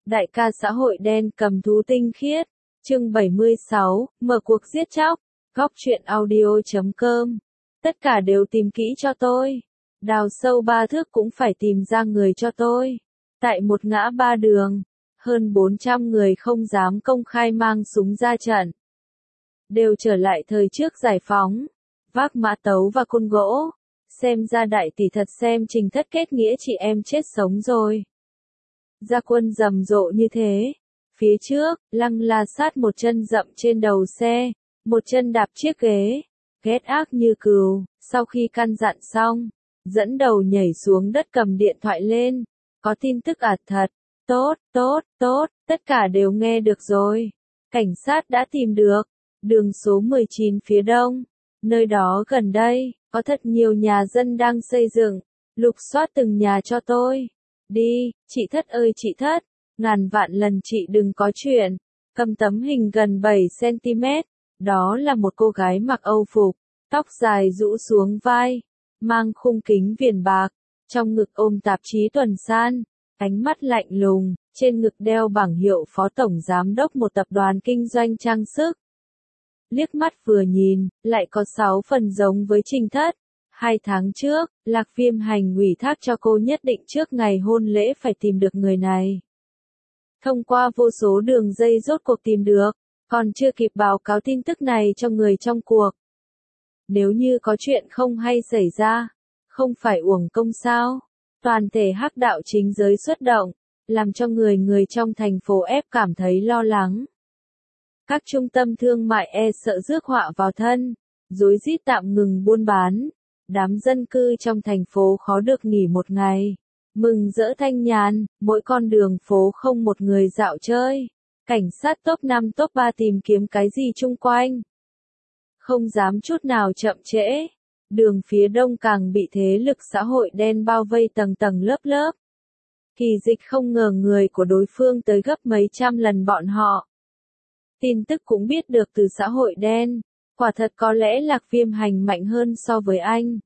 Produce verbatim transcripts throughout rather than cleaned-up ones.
Đại ca xã hội đen cầm thú tinh khiết. Chương bảy mươi sáu, mở cuộc giết chóc. Góc truyện audio chấm com. Tất cả đều tìm kỹ cho tôi. Đào sâu ba thước cũng phải tìm ra người cho tôi. Tại một ngã ba đường, hơn bốn trăm người không dám công khai mang súng ra trận. Đều trở lại thời trước giải phóng, vác mã tấu và côn gỗ. Xem ra đại tỷ thật xem Trình Thất kết nghĩa chị em chết sống rồi. Ra quân rầm rộ như thế. Phía trước, Lăng La Sát một chân dậm trên đầu xe, một chân đạp chiếc ghế, ghét ác như cừu. Sau khi căn dặn xong, dẫn đầu nhảy xuống đất cầm điện thoại lên. Có tin tức à? Thật, tốt, tốt, tốt, tất cả đều nghe được rồi. Cảnh sát đã tìm được, đường số mười chín phía đông, nơi đó gần đây, có thật nhiều nhà dân đang xây dựng, lục soát từng nhà cho tôi. Đi, chị Thất ơi chị Thất, ngàn vạn lần chị đừng có chuyện. Cầm tấm hình gần bảy xăng-ti-mét, đó là một cô gái mặc Âu phục, tóc dài rũ xuống vai, mang khung kính viền bạc, trong ngực ôm tạp chí tuần san, ánh mắt lạnh lùng, trên ngực đeo bảng hiệu phó tổng giám đốc một tập đoàn kinh doanh trang sức. Liếc mắt vừa nhìn, lại có sáu phần giống với Trình Thất. Hai tháng trước, Lạc Viêm Hành ủy thác cho cô nhất định trước ngày hôn lễ phải tìm được người này. Thông qua vô số đường dây rốt cuộc tìm được, còn chưa kịp báo cáo tin tức này cho người trong cuộc. Nếu như có chuyện không hay xảy ra, không phải uổng công sao? Toàn thể hắc đạo chính giới xuất động, làm cho người người trong thành phố ép cảm thấy lo lắng. Các trung tâm thương mại e sợ rước họa vào thân, rối rít tạm ngừng buôn bán. Đám dân cư trong thành phố khó được nghỉ một ngày. Mừng rỡ thanh nhàn, mỗi con đường phố không một người dạo chơi. Cảnh sát top năm top ba tìm kiếm cái gì chung quanh. Không dám chút nào chậm trễ. Đường phía đông càng bị thế lực xã hội đen bao vây tầng tầng lớp lớp. Kỳ Dịch không ngờ người của đối phương tới gấp mấy trăm lần bọn họ. Tin tức cũng biết được từ xã hội đen. Quả thật có lẽ Lạc Viêm Hành mạnh hơn so với anh.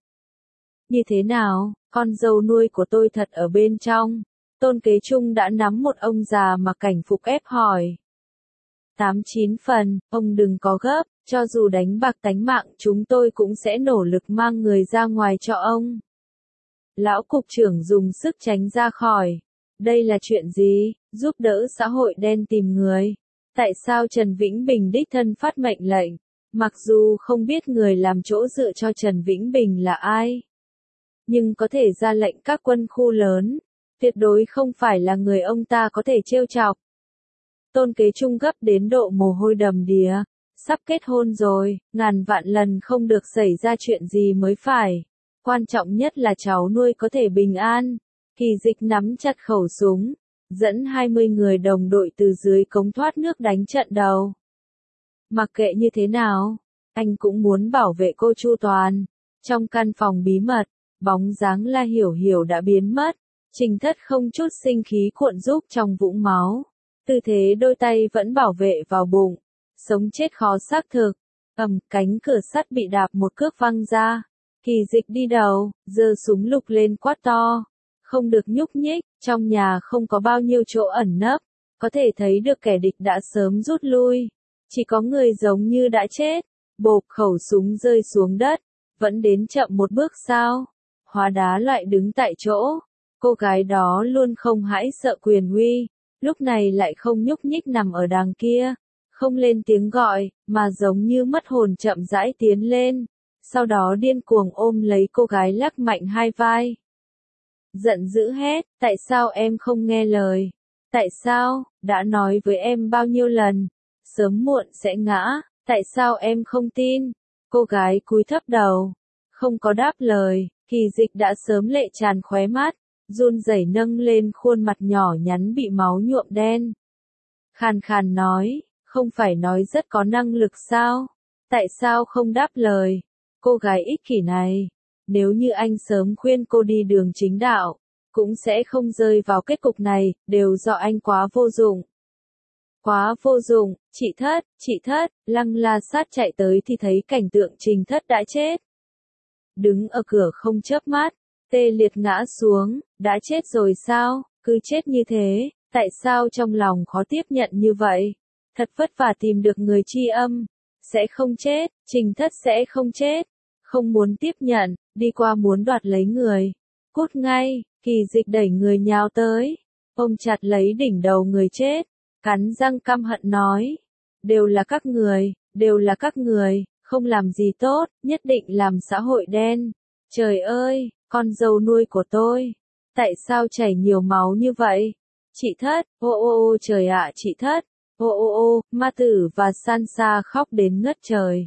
Như thế nào, con dâu nuôi của tôi thật ở bên trong. Tôn Kế Trung đã nắm một ông già mặc cảnh phục ép hỏi. Tám chín phần, ông đừng có gấp, cho dù đánh bạc tánh mạng chúng tôi cũng sẽ nỗ lực mang người ra ngoài cho ông. Lão cục trưởng dùng sức tránh ra khỏi. Đây là chuyện gì, giúp đỡ xã hội đen tìm người. Tại sao Trần Vĩnh Bình đích thân phát mệnh lệnh? Mặc dù không biết người làm chỗ dựa cho Trần Vĩnh Bình là ai, nhưng có thể ra lệnh các quân khu lớn, tuyệt đối không phải là người ông ta có thể trêu chọc. Tôn Kế Trung gấp đến độ mồ hôi đầm đìa, sắp kết hôn rồi, ngàn vạn lần không được xảy ra chuyện gì mới phải. Quan trọng nhất là cháu nuôi có thể bình an. Kỳ Dịch nắm chặt khẩu súng, dẫn hai mươi người đồng đội từ dưới cống thoát nước đánh trận đầu. Mặc kệ như thế nào, anh cũng muốn bảo vệ cô chu toàn. Trong căn phòng bí mật, bóng dáng La Hiểu Hiểu đã biến mất. Trình Thất không chút sinh khí cuộn rúc trong vũng máu. Tư thế đôi tay vẫn bảo vệ vào bụng. Sống chết khó xác thực. Ầm, cánh cửa sắt bị đạp một cước văng ra. Kỳ Dịch đi đầu, giơ súng lục lên quát to. Không được nhúc nhích, trong nhà không có bao nhiêu chỗ ẩn nấp. Có thể thấy được kẻ địch đã sớm rút lui. Chỉ có người giống như đã chết. Bộp, khẩu súng rơi xuống đất. Vẫn đến chậm một bước sao? Hóa đá lại đứng tại chỗ. Cô gái đó luôn không hãi sợ quyền uy. Lúc này lại không nhúc nhích nằm ở đằng kia. Không lên tiếng gọi, mà giống như mất hồn chậm rãi tiến lên. Sau đó điên cuồng ôm lấy cô gái lắc mạnh hai vai. Giận dữ hét, tại sao em không nghe lời? Tại sao, đã nói với em bao nhiêu lần? Sớm muộn sẽ ngã, tại sao em không tin? Cô gái cúi thấp đầu, không có đáp lời. Kỳ Dịch đã sớm lệ tràn khóe mắt, run rẩy nâng lên khuôn mặt nhỏ nhắn bị máu nhuộm đen. Khàn khàn nói, không phải nói rất có năng lực sao? Tại sao không đáp lời? Cô gái ích kỷ này, nếu như anh sớm khuyên cô đi đường chính đạo, cũng sẽ không rơi vào kết cục này, đều do anh quá vô dụng. Quá vô dụng, chị Thất, chị Thất, Lăng La Sát chạy tới thì thấy cảnh tượng Trình Thất đã chết. Đứng ở cửa không chớp mắt, tê liệt ngã xuống, đã chết rồi sao, cứ chết như thế, Tại sao trong lòng khó tiếp nhận như vậy? Thật vất vả tìm được người tri âm. Sẽ không chết, Trình Thất sẽ không chết. Không muốn tiếp nhận, đi qua muốn đoạt lấy người. Cút ngay, Kỳ Dịch đẩy người nhào tới. Ôm chặt lấy đỉnh đầu người chết. Cắn răng căm hận nói. Đều là các người, đều là các người, không làm gì tốt, nhất định làm xã hội đen. Trời ơi, con dâu nuôi của tôi. Tại sao chảy nhiều máu như vậy? Chị Thất, ô ô ô trời ạ chị Thất. Ô ô ô, ma tử và Sansa khóc đến ngất trời.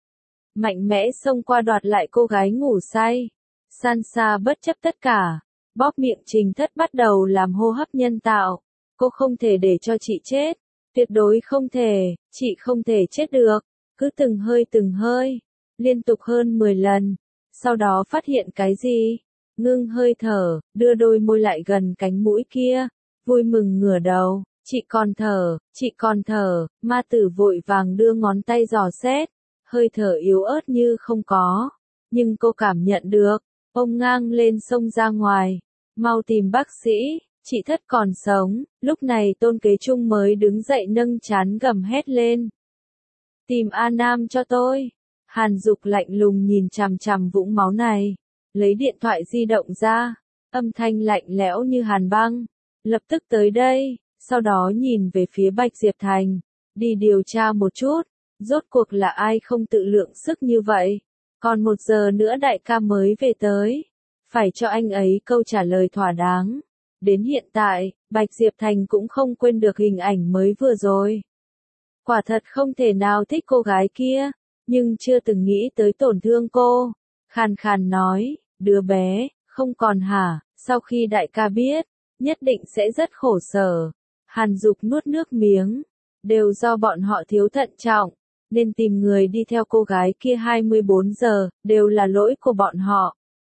Mạnh mẽ xông qua đoạt lại cô gái ngủ say. Sansa bất chấp tất cả. Bóp miệng Trình Thất bắt đầu làm hô hấp nhân tạo. Cô không thể để cho chị chết. Tuyệt đối không thể, chị không thể chết được. Cứ từng hơi từng hơi. Liên tục hơn mười lần. Sau đó phát hiện cái gì? Ngưng hơi thở, đưa đôi môi lại gần cánh mũi kia. Vui mừng ngửa đầu. Chị còn thở, chị còn thở. Ma tử vội vàng đưa ngón tay dò xét. Hơi thở yếu ớt như không có. Nhưng cô cảm nhận được. Ông ngang lên xông ra ngoài. Mau tìm bác sĩ. Chị Thất còn sống. Lúc này Tôn Kế Trung mới đứng dậy nâng trán gầm hét lên. Tìm A Nam cho tôi. Hàn Dục lạnh lùng nhìn chằm chằm vũng máu này. Lấy điện thoại di động ra. Âm thanh lạnh lẽo như hàn băng. Lập tức tới đây. Sau đó nhìn về phía Bạch Diệp Thành. Đi điều tra một chút. Rốt cuộc là ai không tự lượng sức như vậy. Còn một giờ nữa đại ca mới về tới. Phải cho anh ấy câu trả lời thỏa đáng. Đến hiện tại, Bạch Diệp Thành cũng không quên được hình ảnh mới vừa rồi. Quả thật không thể nào thích cô gái kia, nhưng chưa từng nghĩ tới tổn thương cô. Khàn khàn nói, đứa bé, không còn hả, sau khi đại ca biết, nhất định sẽ rất khổ sở. Hàn Dục nuốt nước miếng, đều do bọn họ thiếu thận trọng, nên tìm người đi theo cô gái kia hai mươi bốn giờ, đều là lỗi của bọn họ.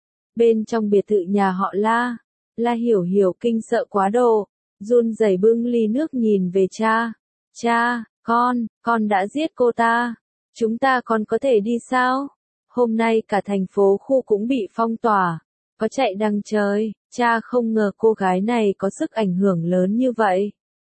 Bên trong biệt thự nhà họ La, La Hiểu Hiểu kinh sợ quá độ, run rẩy bưng ly nước nhìn về cha. Cha, con, con đã giết cô ta. Chúng ta còn có thể đi sao? Hôm nay cả thành phố khu cũng bị phong tỏa. Có chạy đằng trời, cha không ngờ cô gái này có sức ảnh hưởng lớn như vậy.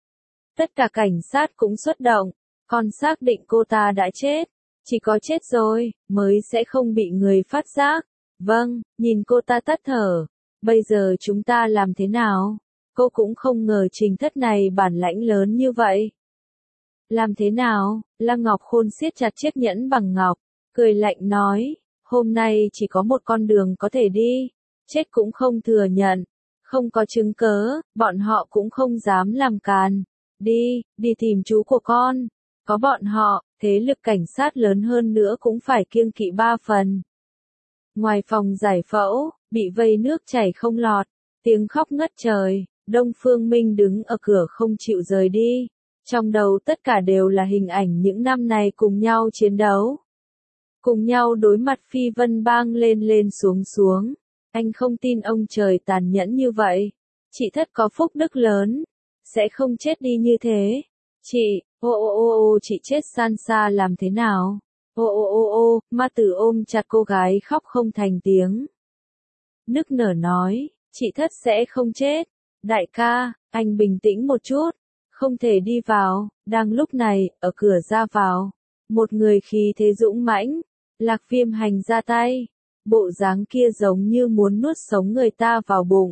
Tất cả cảnh sát cũng xuất động, con xác định cô ta đã chết. Chỉ có chết rồi, mới sẽ không bị người phát giác. Vâng, nhìn cô ta tắt thở. Bây giờ chúng ta làm thế nào? Cô cũng không ngờ Trình Thất này bản lãnh lớn như vậy. Làm thế nào? Lăng Ngọc Khôn siết chặt chiếc nhẫn bằng ngọc, cười lạnh nói, hôm nay chỉ có một con đường có thể đi, chết cũng không thừa nhận, không có chứng cớ, bọn họ cũng không dám làm càn. Đi, đi tìm chú của con. Có bọn họ, thế lực cảnh sát lớn hơn nữa cũng phải kiêng kỵ ba phần. Ngoài phòng giải phẫu, bị vây nước chảy không lọt, tiếng khóc ngất trời, Đông Phương Minh đứng ở cửa không chịu rời đi. Trong đầu tất cả đều là hình ảnh những năm này cùng nhau chiến đấu. Cùng nhau đối mặt Phi Vân Bang lên lên xuống xuống. Anh không tin ông trời tàn nhẫn như vậy. Chị Thất có phúc đức lớn. Sẽ không chết đi như thế. Chị, ô ô ô ô chị chết Sansa làm thế nào? Ô ô ô ô, ma tử ôm chặt cô gái khóc không thành tiếng. Nức nở nói, chị Thất sẽ không chết. Đại ca, anh bình tĩnh một chút. Không thể đi vào. Đang lúc này, ở cửa ra vào. Một người khí thế dũng mãnh. Lạc Viêm Hành ra tay. Bộ dáng kia giống như muốn nuốt sống người ta vào bụng.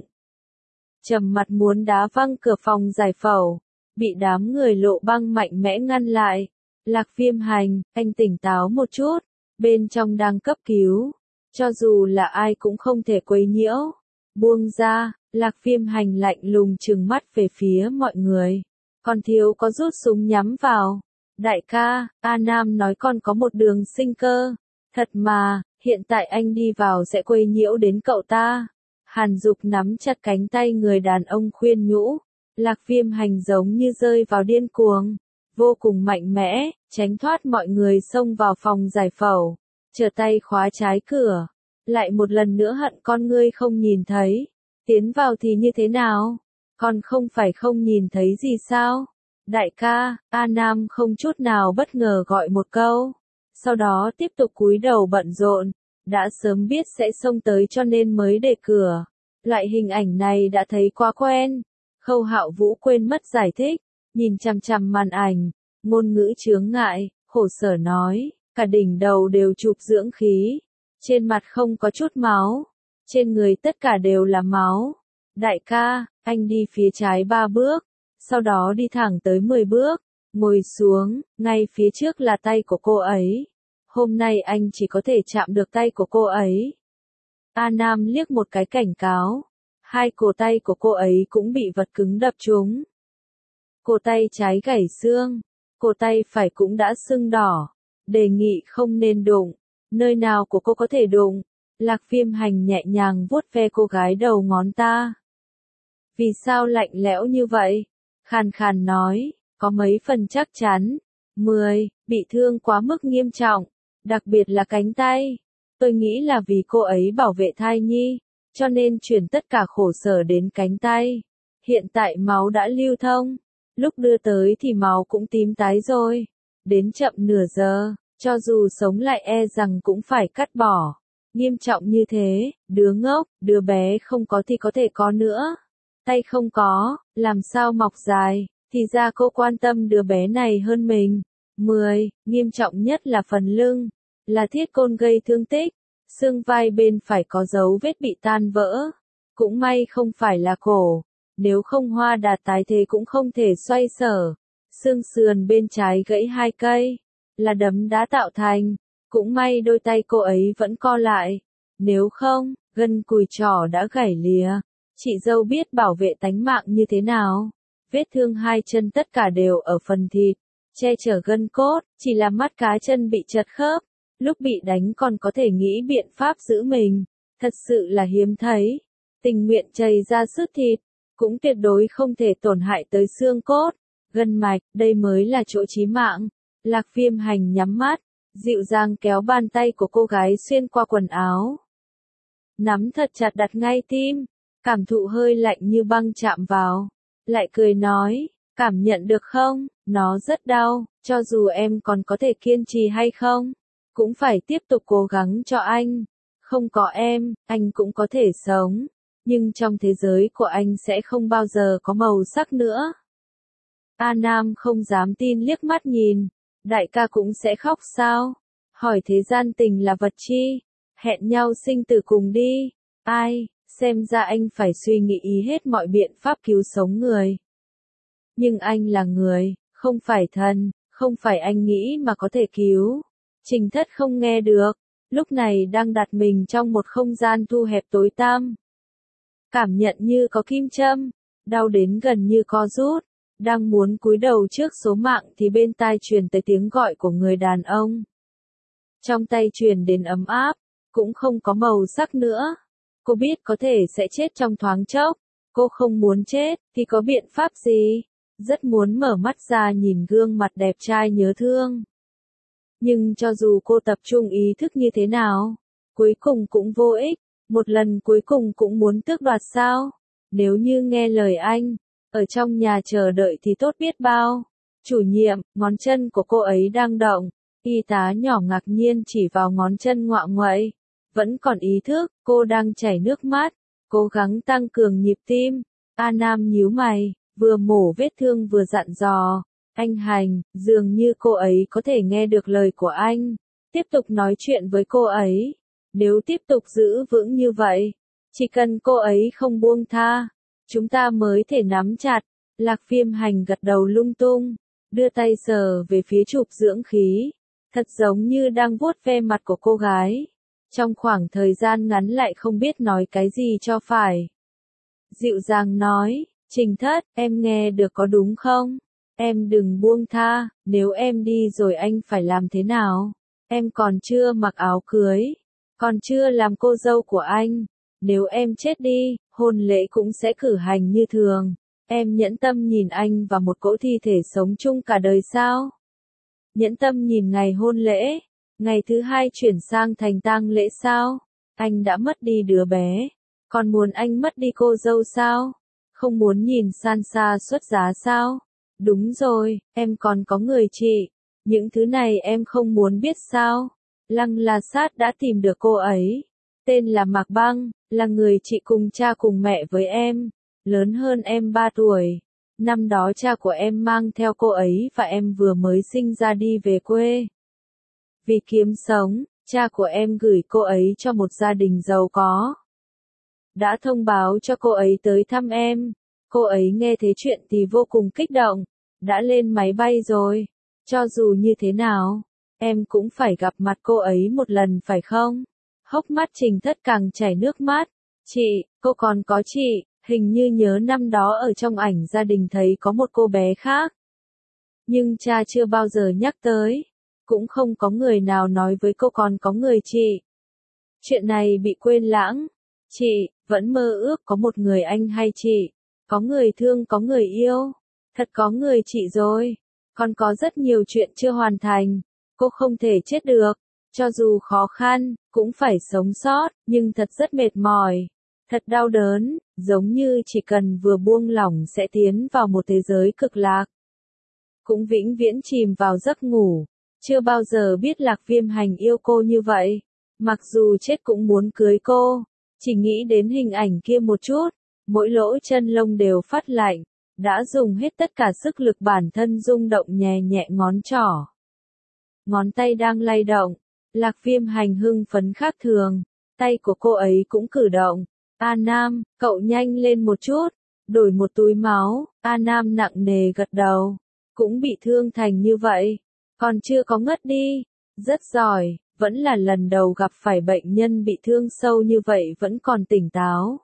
Trầm mặt muốn đá văng cửa phòng giải phẫu. Bị đám người lộ băng mạnh mẽ ngăn lại. Lạc Viêm Hành, anh tỉnh táo một chút. Bên trong đang cấp cứu. Cho dù là ai cũng không thể quấy nhiễu. Buông ra, Lạc Viêm Hành lạnh lùng trừng mắt về phía mọi người. Còn thiếu có rút súng nhắm vào. Đại ca, A Nam nói con có một đường sinh cơ. Thật mà, hiện tại anh đi vào sẽ quấy nhiễu đến cậu ta. Hàn Dục nắm chặt cánh tay người đàn ông khuyên nhủ. Lạc Viêm Hành giống như rơi vào điên cuồng. Vô cùng mạnh mẽ, tránh thoát mọi người xông vào phòng giải phẫu. Trở tay khóa trái cửa. Lại một lần nữa hận con ngươi không nhìn thấy. Tiến vào thì như thế nào? Con không phải không nhìn thấy gì sao? Đại ca, A Nam không chút nào bất ngờ gọi một câu. Sau đó tiếp tục cúi đầu bận rộn. Đã sớm biết sẽ xông tới cho nên mới để cửa. Loại hình ảnh này đã thấy quá quen. Khâu Hạo Vũ quên mất giải thích, nhìn chằm chằm màn ảnh, ngôn ngữ chướng ngại, khổ sở nói, cả đỉnh đầu đều chụp dưỡng khí, trên mặt không có chút máu, trên người tất cả đều là máu. Đại ca, anh đi phía trái ba bước, sau đó đi thẳng tới mười bước, ngồi xuống, ngay phía trước là tay của cô ấy. Hôm nay anh chỉ có thể chạm được tay của cô ấy. A Nam liếc một cái cảnh cáo, hai cổ tay của cô ấy cũng bị vật cứng đập trúng. Cổ tay trái gãy xương, cổ tay phải cũng đã sưng đỏ, đề nghị không nên đụng, nơi nào của cô có thể đụng. Lạc Viêm Hành nhẹ nhàng vuốt ve cô gái đầu ngón ta. Vì sao lạnh lẽo như vậy? Khàn khàn nói, có mấy phần chắc chắn. mười, bị thương quá mức nghiêm trọng, đặc biệt là cánh tay. Tôi nghĩ là vì cô ấy bảo vệ thai nhi, cho nên chuyển tất cả khổ sở đến cánh tay. Hiện tại máu đã lưu thông, lúc đưa tới thì máu cũng tím tái rồi. Đến chậm nửa giờ, cho dù sống lại e rằng cũng phải cắt bỏ. Nghiêm trọng như thế, đứa ngốc, đứa bé không có thì có thể có nữa. Tay không có, làm sao mọc dài, thì ra cô quan tâm đứa bé này hơn mình. mười, nghiêm trọng nhất là phần lưng, là thiết côn gây thương tích, xương vai bên phải có dấu vết bị tan vỡ. Cũng may không phải là cổ, nếu không Hoa Đạt tái thế cũng không thể xoay sở. Xương sườn bên trái gãy hai cây, là đấm đá tạo thành. Cũng may đôi tay cô ấy vẫn co lại, nếu không, gân cùi trỏ đã gãy lìa. Chị dâu biết bảo vệ tánh mạng như thế nào. Vết thương hai chân tất cả đều ở phần thịt, che chở gân cốt, chỉ là mắt cá chân bị chật khớp. Lúc bị đánh còn có thể nghĩ biện pháp giữ mình, thật sự là hiếm thấy. Tình nguyện chảy ra sức thịt, cũng tuyệt đối không thể tổn hại tới xương cốt, gân mạch, đây mới là chỗ chí mạng. Lạc Viêm Hành nhắm mắt, dịu dàng kéo bàn tay của cô gái xuyên qua quần áo. Nắm thật chặt đặt ngay tim, cảm thụ hơi lạnh như băng chạm vào. Lại cười nói, cảm nhận được không, nó rất đau, cho dù em còn có thể kiên trì hay không, cũng phải tiếp tục cố gắng cho anh. Không có em, anh cũng có thể sống, nhưng trong thế giới của anh sẽ không bao giờ có màu sắc nữa. A Nam không dám tin liếc mắt nhìn, đại ca cũng sẽ khóc sao? Hỏi thế gian tình là vật chi? Hẹn nhau sinh tử cùng đi. Ai, xem ra anh phải suy nghĩ hết mọi biện pháp cứu sống người. Nhưng anh là người, không phải thần, không phải anh nghĩ mà có thể cứu. Trình Thất không nghe được, lúc này đang đặt mình trong một không gian thu hẹp tối tăm. Cảm nhận như có kim châm, đau đến gần như co rút, đang muốn cúi đầu trước số mạng thì bên tai truyền tới tiếng gọi của người đàn ông. Trong tay truyền đến ấm áp, cũng không có màu sắc nữa. Cô biết có thể sẽ chết trong thoáng chốc, cô không muốn chết, thì có biện pháp gì? Rất muốn mở mắt ra nhìn gương mặt đẹp trai nhớ thương. Nhưng cho dù cô tập trung ý thức như thế nào, cuối cùng cũng vô ích, một lần cuối cùng cũng muốn tước đoạt sao? Nếu như nghe lời anh, ở trong nhà chờ đợi thì tốt biết bao. Chủ nhiệm, ngón chân của cô ấy đang động, y tá nhỏ ngạc nhiên chỉ vào ngón chân ngoạ nguậy. Vẫn còn ý thức, cô đang chảy nước mắt, cố gắng tăng cường nhịp tim. A Nam nhíu mày, vừa mổ vết thương vừa dặn dò. Anh Hành, dường như cô ấy có thể nghe được lời của anh. Tiếp tục nói chuyện với cô ấy. Nếu tiếp tục giữ vững như vậy, chỉ cần cô ấy không buông tha, chúng ta mới thể nắm chặt. Lạc Viêm Hành gật đầu lung tung, đưa tay sờ về phía chụp dưỡng khí, thật giống như đang vuốt ve mặt của cô gái. Trong khoảng thời gian ngắn lại không biết nói cái gì cho phải. Dịu dàng nói, Trình Thất, em nghe được có đúng không? Em đừng buông tha, nếu em đi rồi anh phải làm thế nào? Em còn chưa mặc áo cưới, còn chưa làm cô dâu của anh. Nếu em chết đi, hôn lễ cũng sẽ cử hành như thường. Em nhẫn tâm nhìn anh và một cỗ thi thể sống chung cả đời sao? Nhẫn tâm nhìn ngày hôn lễ, ngày thứ hai chuyển sang thành tang lễ sao? Anh đã mất đi đứa bé, còn muốn anh mất đi cô dâu sao? Không muốn nhìn san xa xuất giá sao? Đúng rồi, em còn có người chị. Những thứ này em không muốn biết sao? Lăng La Sát đã tìm được cô ấy. Tên là Mạc Băng, là người chị cùng cha cùng mẹ với em. lớn hơn em ba tuổi. Năm đó cha của em mang theo cô ấy và em vừa mới sinh ra đi về quê. Vì kiếm sống, cha của em gửi cô ấy cho một gia đình giàu có. Đã thông báo cho cô ấy tới thăm em. Cô ấy nghe thế chuyện thì vô cùng kích động. Đã lên máy bay rồi. Cho dù như thế nào, em cũng phải gặp mặt cô ấy một lần phải không? Hốc mắt Trình Thất càng chảy nước mắt. Chị, cô còn có chị, hình như nhớ năm đó ở trong ảnh gia đình thấy có một cô bé khác. Nhưng cha chưa bao giờ nhắc tới. Cũng không có người nào nói với cô còn có người chị. Chuyện này bị quên lãng. Chị, vẫn mơ ước có một người anh hay chị. Có người thương có người yêu. Thật có người chị rồi. Còn có rất nhiều chuyện chưa hoàn thành. Cô không thể chết được. Cho dù khó khăn, cũng phải sống sót, nhưng thật rất mệt mỏi. Thật đau đớn, giống như chỉ cần vừa buông lỏng sẽ tiến vào một thế giới cực lạc. Cũng vĩnh viễn chìm vào giấc ngủ. Chưa bao giờ biết Lạc Viêm Hành yêu cô như vậy. Mặc dù chết cũng muốn cưới cô. Chỉ nghĩ đến hình ảnh kia một chút. Mỗi lỗ chân lông đều phát lạnh. Đã dùng hết tất cả sức lực bản thân rung động nhẹ nhẹ ngón trỏ. Ngón tay đang lay động. Lạc Viêm Hành hưng phấn khác thường. Tay của cô ấy cũng cử động. A Nam, cậu nhanh lên một chút. Đổi một túi máu. A Nam nặng nề gật đầu. Cũng bị thương thành như vậy. Còn chưa có ngất đi. Rất giỏi. Vẫn là lần đầu gặp phải bệnh nhân bị thương sâu như vậy vẫn còn tỉnh táo.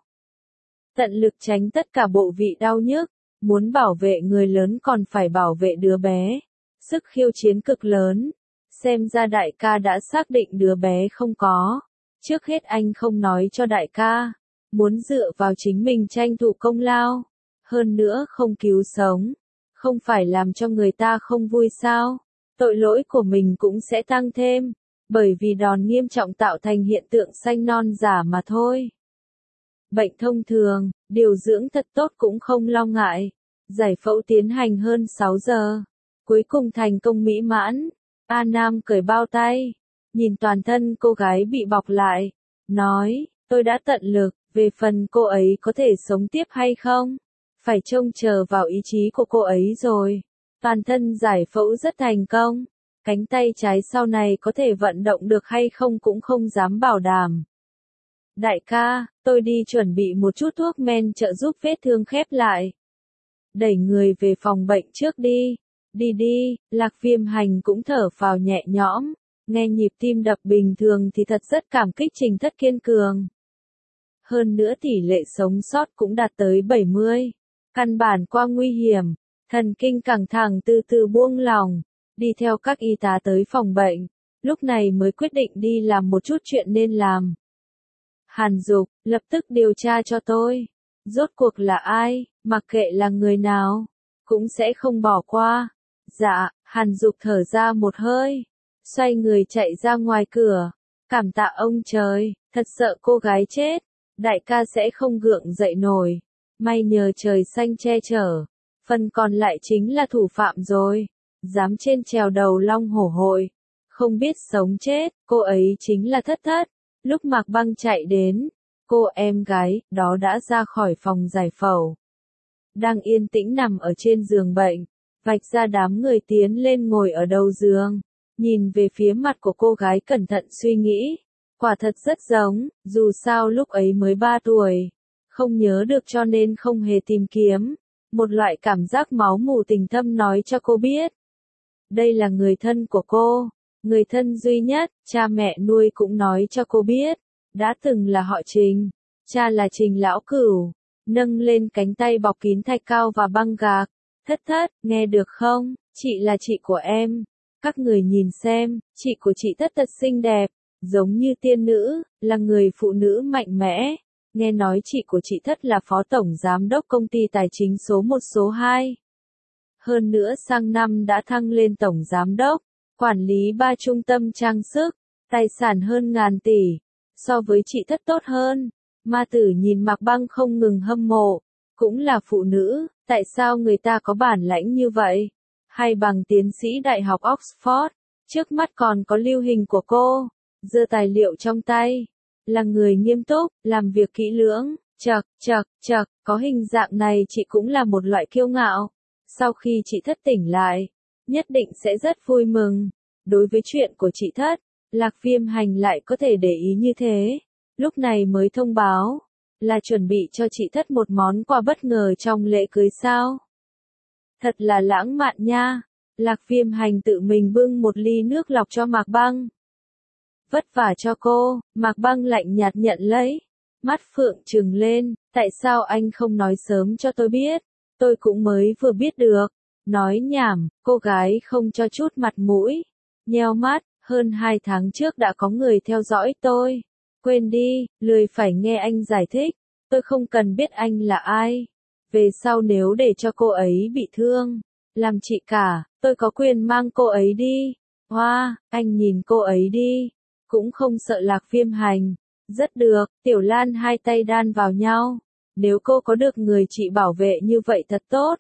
Tận lực tránh tất cả bộ vị đau nhức. Muốn bảo vệ người lớn còn phải bảo vệ đứa bé. Sức khiêu chiến cực lớn. Xem ra đại ca đã xác định đứa bé không có. Trước hết anh không nói cho đại ca. Muốn dựa vào chính mình tranh thủ công lao. Hơn nữa không cứu sống. Không phải làm cho người ta không vui sao. Tội lỗi của mình cũng sẽ tăng thêm. Bởi vì đòn nghiêm trọng tạo thành hiện tượng xanh non giả mà thôi. Bệnh thông thường, điều dưỡng thật tốt cũng không lo ngại. Giải phẫu tiến hành hơn sáu giờ. Cuối cùng thành công mỹ mãn. A Nam cởi bao tay. Nhìn toàn thân cô gái bị bọc lại. Nói, tôi đã tận lực. Về phần cô ấy có thể sống tiếp hay không? Phải trông chờ vào ý chí của cô ấy rồi. Toàn thân giải phẫu rất thành công. Cánh tay trái sau này có thể vận động được hay không cũng không dám bảo đảm. Đại ca, tôi đi chuẩn bị một chút thuốc men trợ giúp vết thương khép lại. Đẩy người về phòng bệnh trước đi. Đi đi, Lạc Viêm Hành cũng thở phào nhẹ nhõm. Nghe nhịp tim đập bình thường thì thật rất cảm kích Trình Thất kiên cường. Hơn nữa tỷ lệ sống sót cũng đạt tới bảy mươi. Căn bản qua nguy hiểm. Thần kinh căng thẳng từ từ buông lỏng. Đi theo các y tá tới phòng bệnh. Lúc này mới quyết định đi làm một chút chuyện nên làm. Hàn Dục, lập tức điều tra cho tôi. Rốt cuộc là ai, mặc kệ là người nào, cũng sẽ không bỏ qua. Dạ, Hàn Dục thở ra một hơi. Xoay người chạy ra ngoài cửa. Cảm tạ ông trời, thật sợ cô gái chết. Đại ca sẽ không gượng dậy nổi. May nhờ trời xanh che chở. Phần còn lại chính là thủ phạm rồi. Dám trên trèo đầu long hổ hội. Không biết sống chết, cô ấy chính là Thất Thất. Lúc Mạc Băng chạy đến, cô em gái, đó đã ra khỏi phòng giải phẫu. Đang yên tĩnh nằm ở trên giường bệnh. Vạch ra đám người tiến lên ngồi ở đầu giường. Nhìn về phía mặt của cô gái cẩn thận suy nghĩ. Quả thật rất giống, dù sao lúc ấy mới ba tuổi. Không nhớ được cho nên không hề tìm kiếm. Một loại cảm giác máu mù tình thâm nói cho cô biết. Đây là người thân của cô. Người thân duy nhất, cha mẹ nuôi cũng nói cho cô biết. Đã từng là họ Trình. Cha là Trình Lão Cửu. Nâng lên cánh tay bọc kín thạch cao và băng gạc. Thất Thất, nghe được không? Chị là chị của em. Các người nhìn xem, chị của chị Thất Thất xinh đẹp. Giống như tiên nữ, là người phụ nữ mạnh mẽ. Nghe nói chị của chị Thất là phó tổng giám đốc công ty tài chính số một số hai. Hơn nữa sang năm đã thăng lên tổng giám đốc. Quản lý ba trung tâm trang sức. Tài sản hơn ngàn tỷ. So với chị Thất tốt hơn. Ma Tử nhìn Mạc Băng không ngừng hâm mộ. Cũng là phụ nữ, tại sao người ta có bản lãnh như vậy? Hay bằng tiến sĩ đại học Oxford. Trước mắt còn có lưu hình của cô. Giơ tài liệu trong tay. Là người nghiêm túc, làm việc kỹ lưỡng. Chậc, chậc, chậc, có hình dạng này chị cũng là một loại kiêu ngạo. Sau khi chị Thất tỉnh lại, nhất định sẽ rất vui mừng. Đối với chuyện của chị Thất, Lạc Viêm Hành lại có thể để ý như thế. Lúc này mới thông báo, là chuẩn bị cho chị Thất một món quà bất ngờ trong lễ cưới sao. Thật là lãng mạn nha. Lạc Viêm Hành tự mình bưng một ly nước lọc cho Mạc Băng. Vất vả cho cô, Mạc Băng lạnh nhạt nhận lấy. Mắt phượng trừng lên, tại sao anh không nói sớm cho tôi biết, tôi cũng mới vừa biết được. Nói nhảm, cô gái không cho chút mặt mũi. Nheo mắt, hơn hai tháng trước đã có người theo dõi tôi. Quên đi, lười phải nghe anh giải thích, tôi không cần biết anh là ai. Về sau nếu để cho cô ấy bị thương, làm chị cả, tôi có quyền mang cô ấy đi. Hoa, anh nhìn cô ấy đi, cũng không sợ Lạc Viêm Hành. Rất được, Tiểu Lan hai tay đan vào nhau. Nếu cô có được người chị bảo vệ như vậy thật tốt.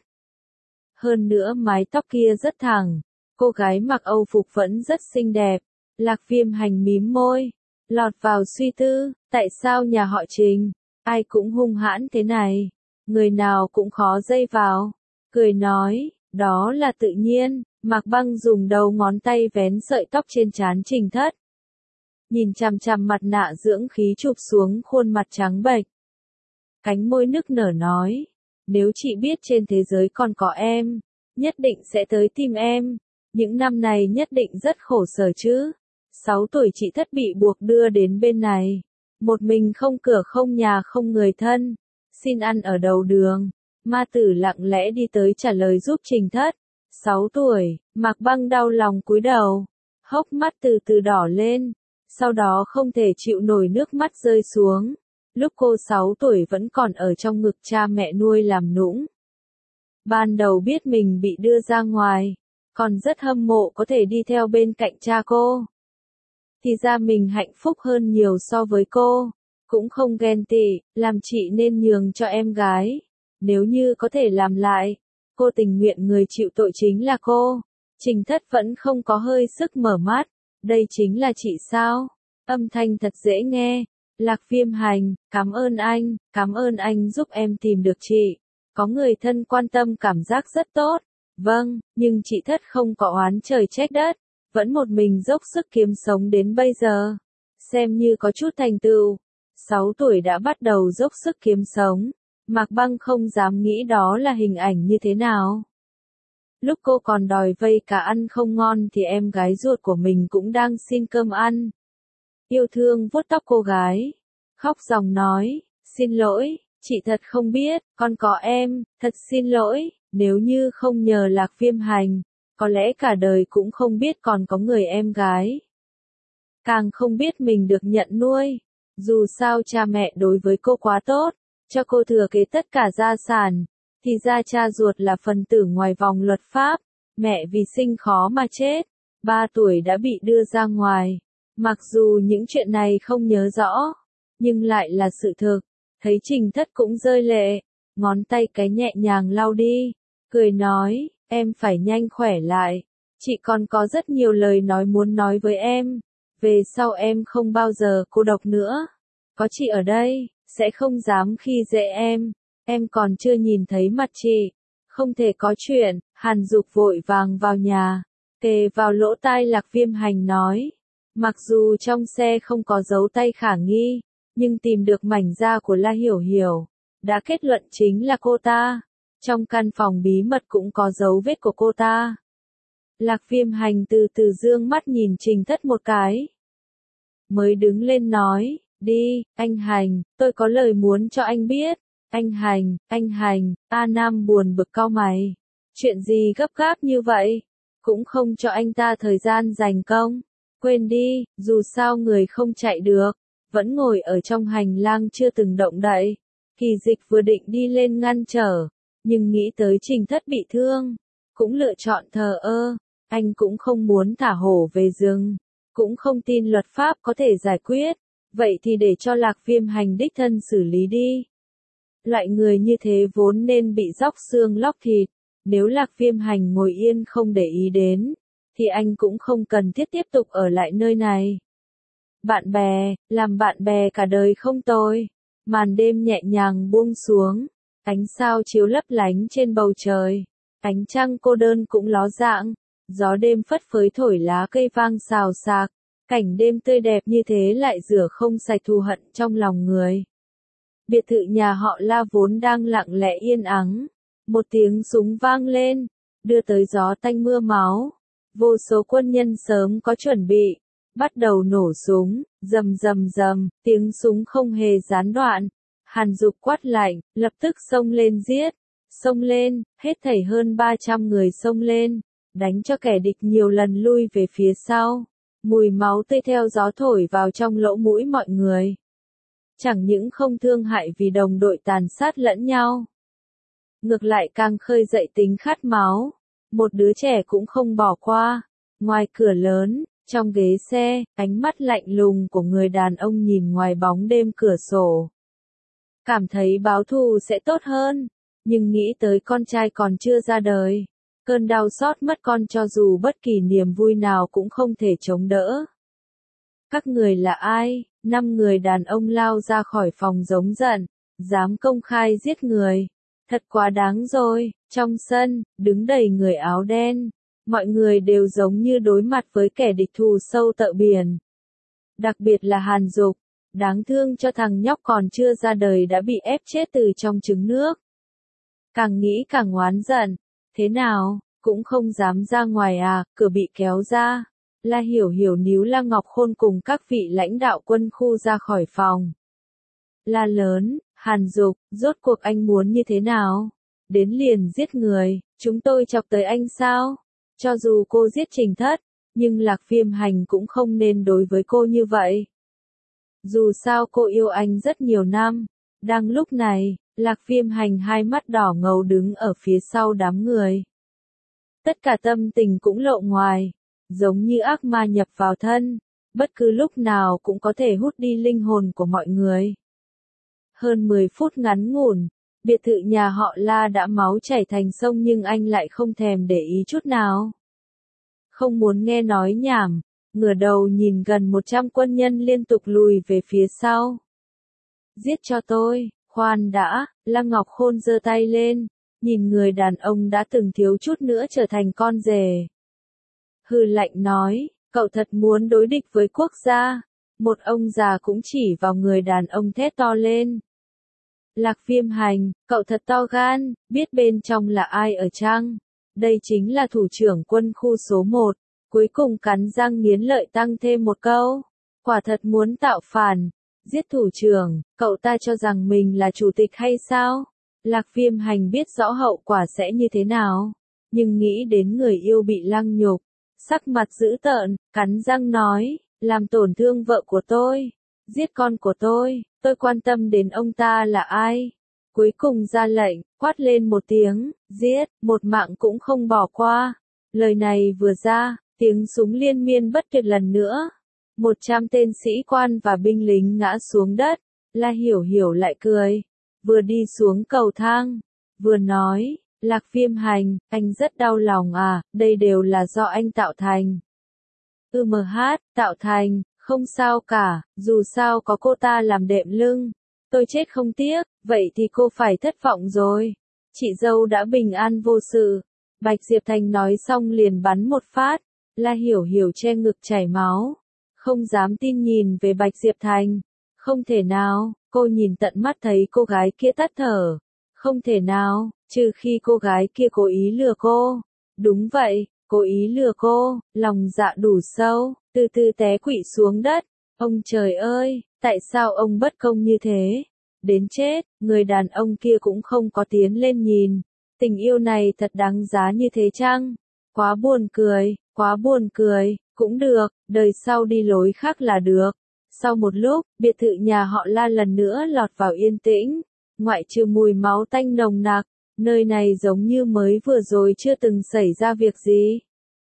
Hơn nữa mái tóc kia rất thẳng. Cô gái mặc Âu phục vẫn rất xinh đẹp. Lạc Viêm Hành mím môi. Lọt vào suy tư, tại sao nhà họ Trình, ai cũng hung hãn thế này. Người nào cũng khó dây vào. Cười nói, đó là tự nhiên. Mạc Băng dùng đầu ngón tay vén sợi tóc trên trán Trình Thất. Nhìn chằm chằm mặt nạ dưỡng khí chụp xuống khuôn mặt trắng bệch. Cánh môi nức nở nói, nếu chị biết trên thế giới còn có em, nhất định sẽ tới tìm em. Những năm này nhất định rất khổ sở chứ. Sáu tuổi chị Thất bị buộc đưa đến bên này. Một mình không cửa không nhà không người thân. Xin ăn ở đầu đường. Ma Tử lặng lẽ đi tới trả lời giúp Trình Thất. Sáu tuổi, Mạc Băng đau lòng cúi đầu. Hốc mắt từ từ đỏ lên. Sau đó không thể chịu nổi nước mắt rơi xuống. Lúc cô sáu tuổi vẫn còn ở trong ngực cha mẹ nuôi làm nũng. Ban đầu biết mình bị đưa ra ngoài, còn rất hâm mộ có thể đi theo bên cạnh cha cô. Thì ra mình hạnh phúc hơn nhiều so với cô. Cũng không ghen tị, làm chị nên nhường cho em gái. Nếu như có thể làm lại, cô tình nguyện người chịu tội chính là cô. Trình Thất vẫn không có hơi sức mở mắt. Đây chính là chị sao? Âm thanh thật dễ nghe. Lạc Viêm Hành, cảm ơn anh, cảm ơn anh giúp em tìm được chị. Có người thân quan tâm cảm giác rất tốt. Vâng, nhưng chị Thất không có oán trời trách đất. Vẫn một mình dốc sức kiếm sống đến bây giờ. Xem như có chút thành tựu. Sáu tuổi đã bắt đầu dốc sức kiếm sống. Mạc Băng không dám nghĩ đó là hình ảnh như thế nào. Lúc cô còn đòi vay cả ăn không ngon thì em gái ruột của mình cũng đang xin cơm ăn. Yêu thương vuốt tóc cô gái. Khóc ròng nói, xin lỗi, chị thật không biết, con có em, thật xin lỗi, nếu như không nhờ Lạc Viêm Hành, có lẽ cả đời cũng không biết còn có người em gái. Càng không biết mình được nhận nuôi. Dù sao cha mẹ đối với cô quá tốt, cho cô thừa kế tất cả gia sản. Thì ra cha ruột là phần tử ngoài vòng luật pháp, mẹ vì sinh khó mà chết, ba tuổi đã bị đưa ra ngoài. Mặc dù những chuyện này không nhớ rõ, nhưng lại là sự thực. Thấy Trình Thất cũng rơi lệ, ngón tay cái nhẹ nhàng lau đi, cười nói, em phải nhanh khỏe lại. Chị còn có rất nhiều lời nói muốn nói với em, về sau em không bao giờ cô độc nữa. Có chị ở đây, sẽ không dám khi dễ em. Em còn chưa nhìn thấy mặt chị. Không thể có chuyện. Hàn Dục vội vàng vào nhà, kề vào lỗ tai Lạc Viêm Hành nói. Mặc dù trong xe không có dấu tay khả nghi, nhưng tìm được mảnh da của La Hiểu Hiểu, đã kết luận chính là cô ta. Trong căn phòng bí mật cũng có dấu vết của cô ta. Lạc Viêm Hành từ từ dương mắt nhìn Trình Thất một cái. Mới đứng lên nói, đi, anh Hành, tôi có lời muốn cho anh biết. Anh Hành, anh Hành, A Nam buồn bực cau mày. Chuyện gì gấp gáp như vậy? Cũng không cho anh ta thời gian dành công. Quên đi, dù sao người không chạy được, vẫn ngồi ở trong hành lang chưa từng động đậy. Kỳ Dịch vừa định đi lên ngăn trở, nhưng nghĩ tới Trình Thất bị thương, cũng lựa chọn thờ ơ. Anh cũng không muốn thả hổ về rừng, cũng không tin luật pháp có thể giải quyết. Vậy thì để cho Lạc Viêm Hành đích thân xử lý đi. Loại người như thế vốn nên bị róc xương lóc thịt. Nếu Lạc Viêm Hành ngồi yên không để ý đến, thì anh cũng không cần thiết tiếp tục ở lại nơi này. Bạn bè, làm bạn bè cả đời không tồi. Màn đêm nhẹ nhàng buông xuống, ánh sao chiếu lấp lánh trên bầu trời, ánh trăng cô đơn cũng ló dạng, gió đêm phất phới thổi lá cây vang xào xạc, cảnh đêm tươi đẹp như thế lại rửa không sạch thù hận trong lòng người. Biệt thự nhà họ La vốn đang lặng lẽ yên ắng, một tiếng súng vang lên, đưa tới gió tanh mưa máu. Vô số quân nhân sớm có chuẩn bị, bắt đầu nổ súng, rầm rầm rầm, tiếng súng không hề gián đoạn. Hàn Dục quát lạnh, lập tức xông lên giết, xông lên, hết thảy hơn ba trăm người xông lên, đánh cho kẻ địch nhiều lần lui về phía sau. Mùi máu tươi theo gió thổi vào trong lỗ mũi mọi người. Chẳng những không thương hại vì đồng đội tàn sát lẫn nhau, ngược lại càng khơi dậy tính khát máu. Một đứa trẻ cũng không bỏ qua. Ngoài cửa lớn, trong ghế xe, ánh mắt lạnh lùng của người đàn ông nhìn ngoài bóng đêm cửa sổ. Cảm thấy báo thù sẽ tốt hơn, nhưng nghĩ tới con trai còn chưa ra đời. Cơn đau xót mất con cho dù bất kỳ niềm vui nào cũng không thể chống đỡ. Các người là ai? Năm người đàn ông lao ra khỏi phòng giống giận, dám công khai giết người. Thật quá đáng rồi, trong sân, đứng đầy người áo đen. Mọi người đều giống như đối mặt với kẻ địch thù sâu tận biển. Đặc biệt là Hàn Dục, đáng thương cho thằng nhóc còn chưa ra đời đã bị ép chết từ trong trứng nước. Càng nghĩ càng oán giận, thế nào, cũng không dám ra ngoài à, cửa bị kéo ra. La Hiểu Hiểu níu La Ngọc Khôn cùng các vị lãnh đạo quân khu ra khỏi phòng. La lớn, Hàn Dục, rốt cuộc anh muốn như thế nào? Đến liền giết người, chúng tôi chọc tới anh sao? Cho dù cô giết Trình Thất, nhưng Lạc Viêm Hành cũng không nên đối với cô như vậy. Dù sao cô yêu anh rất nhiều năm. Đang lúc này, Lạc Viêm Hành hai mắt đỏ ngầu đứng ở phía sau đám người. Tất cả tâm tình cũng lộ ngoài, giống như ác ma nhập vào thân, bất cứ lúc nào cũng có thể hút đi linh hồn của mọi người. Hơn mười phút ngắn ngủn, biệt thự nhà họ La đã máu chảy thành sông nhưng anh lại không thèm để ý chút nào. Không muốn nghe nói nhảm, ngửa đầu nhìn gần một trăm quân nhân liên tục lùi về phía sau. Giết cho tôi, khoan đã, La Ngọc Khôn giơ tay lên, nhìn người đàn ông đã từng thiếu chút nữa trở thành con rể. Hừ lạnh nói, cậu thật muốn đối địch với quốc gia. Một ông già cũng chỉ vào người đàn ông thét to lên. Lạc Viêm Hành, cậu thật to gan, biết bên trong là ai ở chăng? Đây chính là thủ trưởng quân khu số một, cuối cùng cắn răng nghiến lợi tăng thêm một câu. Quả thật muốn tạo phản, giết thủ trưởng, cậu ta cho rằng mình là chủ tịch hay sao? Lạc Viêm Hành biết rõ hậu quả sẽ như thế nào, nhưng nghĩ đến người yêu bị lăng nhục, sắc mặt dữ tợn, cắn răng nói, làm tổn thương vợ của tôi, giết con của tôi, tôi quan tâm đến ông ta là ai. Cuối cùng ra lệnh, quát lên một tiếng, giết, một mạng cũng không bỏ qua. Lời này vừa ra, tiếng súng liên miên bất tuyệt lần nữa. Một trăm tên sĩ quan và binh lính ngã xuống đất. La Hiểu Hiểu lại cười, vừa đi xuống cầu thang, vừa nói, Lạc Viêm Hành, anh rất đau lòng à, đây đều là do anh tạo thành. Ừ mờ hát, tạo thành, không sao cả, dù sao có cô ta làm đệm lưng, tôi chết không tiếc, vậy thì cô phải thất vọng rồi. Chị dâu đã bình an vô sự. Bạch Diệp Thành nói xong liền bắn một phát, La Hiểu Hiểu che ngực chảy máu, không dám tin nhìn về Bạch Diệp Thành. Không thể nào, cô nhìn tận mắt thấy cô gái kia tắt thở. Không thể nào, trừ khi cô gái kia cố ý lừa cô. Đúng vậy, cố ý lừa cô, lòng dạ đủ sâu, từ từ té quỵ xuống đất. Ông trời ơi, tại sao ông bất công như thế? Đến chết, người đàn ông kia cũng không có tiến lên nhìn. Tình yêu này thật đáng giá như thế chăng? Quá buồn cười, quá buồn cười, cũng được, đời sau đi lối khác là được. Sau một lúc, biệt thự nhà họ La lần nữa lọt vào yên tĩnh, ngoại trừ mùi máu tanh nồng nặc, nơi này giống như mới vừa rồi chưa từng xảy ra việc gì.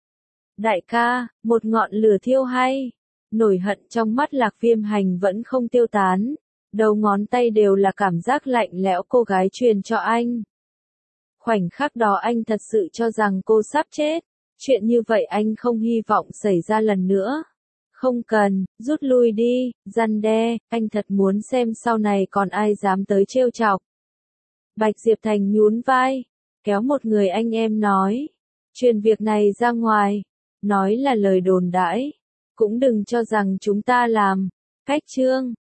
Đại ca, một ngọn lửa thiêu hay? Nổi hận trong mắt Lạc Viêm Hành vẫn không tiêu tán, đầu ngón tay đều là cảm giác lạnh lẽo cô gái truyền cho anh. Khoảnh khắc đó anh thật sự cho rằng cô sắp chết, chuyện như vậy anh không hy vọng xảy ra lần nữa. Không cần, rút lui đi, răn đe, anh thật muốn xem sau này còn ai dám tới trêu chọc. Bạch Diệp Thành nhún vai, kéo một người anh em nói, truyền việc này ra ngoài, nói là lời đồn đãi, cũng đừng cho rằng chúng ta làm, cách trương.